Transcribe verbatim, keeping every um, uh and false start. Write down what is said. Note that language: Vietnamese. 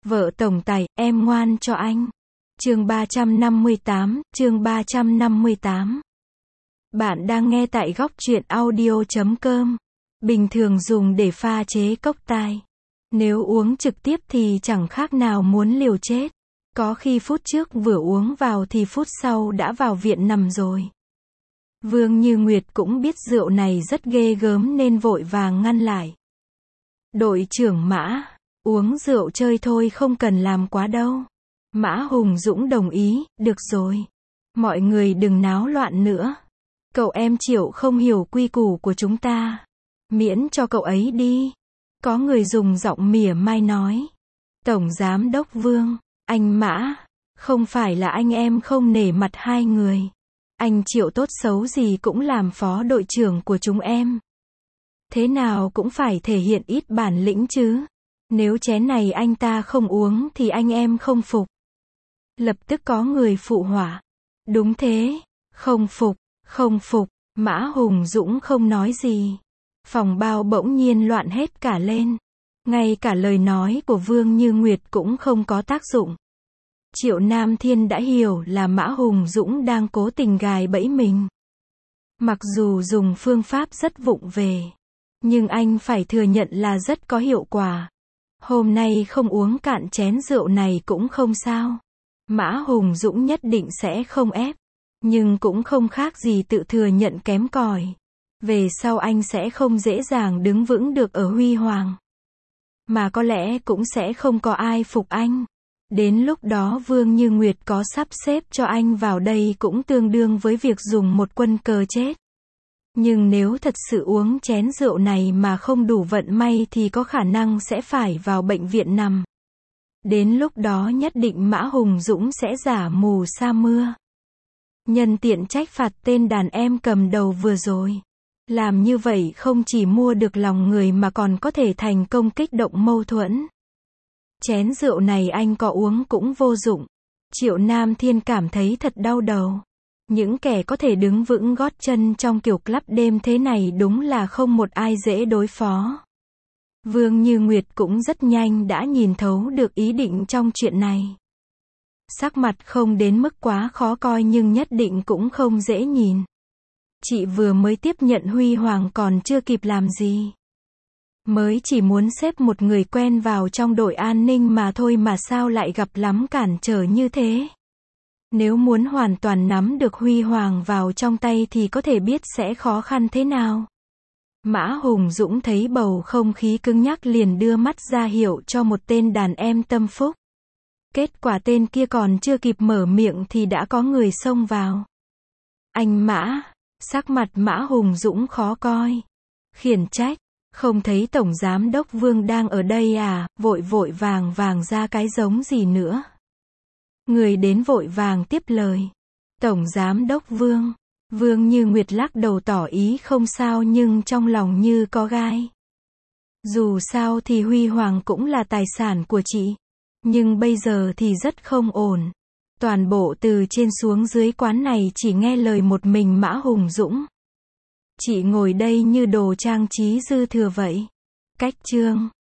Vợ tổng tài, em ngoan cho anh. Chương ba trăm năm mươi tám, chương ba trăm năm mươi tám. Bạn đang nghe tại góc truyện audio chấm com. Bình thường dùng để pha chế cốc tai. Nếu uống trực tiếp thì chẳng khác nào muốn liều chết. Có khi phút trước vừa uống vào thì phút sau đã vào viện nằm rồi. Vương Như Nguyệt cũng biết rượu này rất ghê gớm nên vội vàng ngăn lại. Đội trưởng Mã, uống rượu chơi thôi không cần làm quá đâu. Mã Hùng Dũng đồng ý, được rồi. Mọi người đừng náo loạn nữa. Cậu em Triệu không hiểu quy củ của chúng ta. Miễn cho cậu ấy đi. Có người dùng giọng mỉa mai nói. Tổng Giám đốc Vương, anh Mã, không phải là anh em không nể mặt hai người. Anh Triệu tốt xấu gì cũng làm phó đội trưởng của chúng em. Thế nào cũng phải thể hiện ít bản lĩnh chứ. Nếu chén này anh ta không uống thì anh em không phục. Lập tức có người phụ họa. Đúng thế, không phục, không phục. Mã Hùng Dũng không nói gì. Phòng bao bỗng nhiên loạn hết cả lên. Ngay cả lời nói của Vương Như Nguyệt cũng không có tác dụng. Triệu Nam Thiên đã hiểu là Mã Hùng Dũng đang cố tình gài bẫy mình. Mặc dù dùng phương pháp rất vụng về, nhưng anh phải thừa nhận là rất có hiệu quả. Hôm nay không uống cạn chén rượu này cũng không sao. Mã Hùng Dũng nhất định sẽ không ép. Nhưng cũng không khác gì tự thừa nhận kém cỏi. Về sau anh sẽ không dễ dàng đứng vững được ở Huy Hoàng. Mà có lẽ cũng sẽ không có ai phục anh. Đến lúc đó Vương Như Nguyệt có sắp xếp cho anh vào đây cũng tương đương với việc dùng một quân cờ chết. Nhưng nếu thật sự uống chén rượu này mà không đủ vận may thì có khả năng sẽ phải vào bệnh viện nằm. Đến lúc đó nhất định Mã Hùng Dũng sẽ giả mù sa mưa. Nhân tiện trách phạt tên đàn em cầm đầu vừa rồi. Làm như vậy không chỉ mua được lòng người mà còn có thể thành công kích động mâu thuẫn. Chén rượu này anh có uống cũng vô dụng. Triệu Nam Thiên cảm thấy thật đau đầu. Những kẻ có thể đứng vững gót chân trong kiểu club đêm thế này đúng là không một ai dễ đối phó. Vương Như Nguyệt cũng rất nhanh đã nhìn thấu được ý định trong chuyện này. Sắc mặt không đến mức quá khó coi nhưng nhất định cũng không dễ nhìn. Chị vừa mới tiếp nhận Huy Hoàng còn chưa kịp làm gì. Mới chỉ muốn xếp một người quen vào trong đội an ninh mà thôi mà sao lại gặp lắm cản trở như thế. Nếu muốn hoàn toàn nắm được Huy Hoàng vào trong tay thì có thể biết sẽ khó khăn thế nào. Mã Hùng Dũng thấy bầu không khí cứng nhắc liền đưa mắt ra hiệu cho một tên đàn em tâm phúc. Kết quả tên kia còn chưa kịp mở miệng thì đã có người xông vào. Anh Mã, sắc mặt Mã Hùng Dũng khó coi. Khiển trách, không thấy Tổng Giám đốc Vương đang ở đây à, vội vội vàng vàng ra cái giống gì nữa. Người đến vội vàng tiếp lời. Tổng Giám đốc Vương. Vương Như Nguyệt lắc đầu tỏ ý không sao nhưng trong lòng như có gai. Dù sao thì Huy Hoàng cũng là tài sản của chị. Nhưng bây giờ thì rất không ổn. Toàn bộ từ trên xuống dưới quán này chỉ nghe lời một mình Mã Hùng Dũng. Chị ngồi đây như đồ trang trí dư thừa vậy. Cách chương.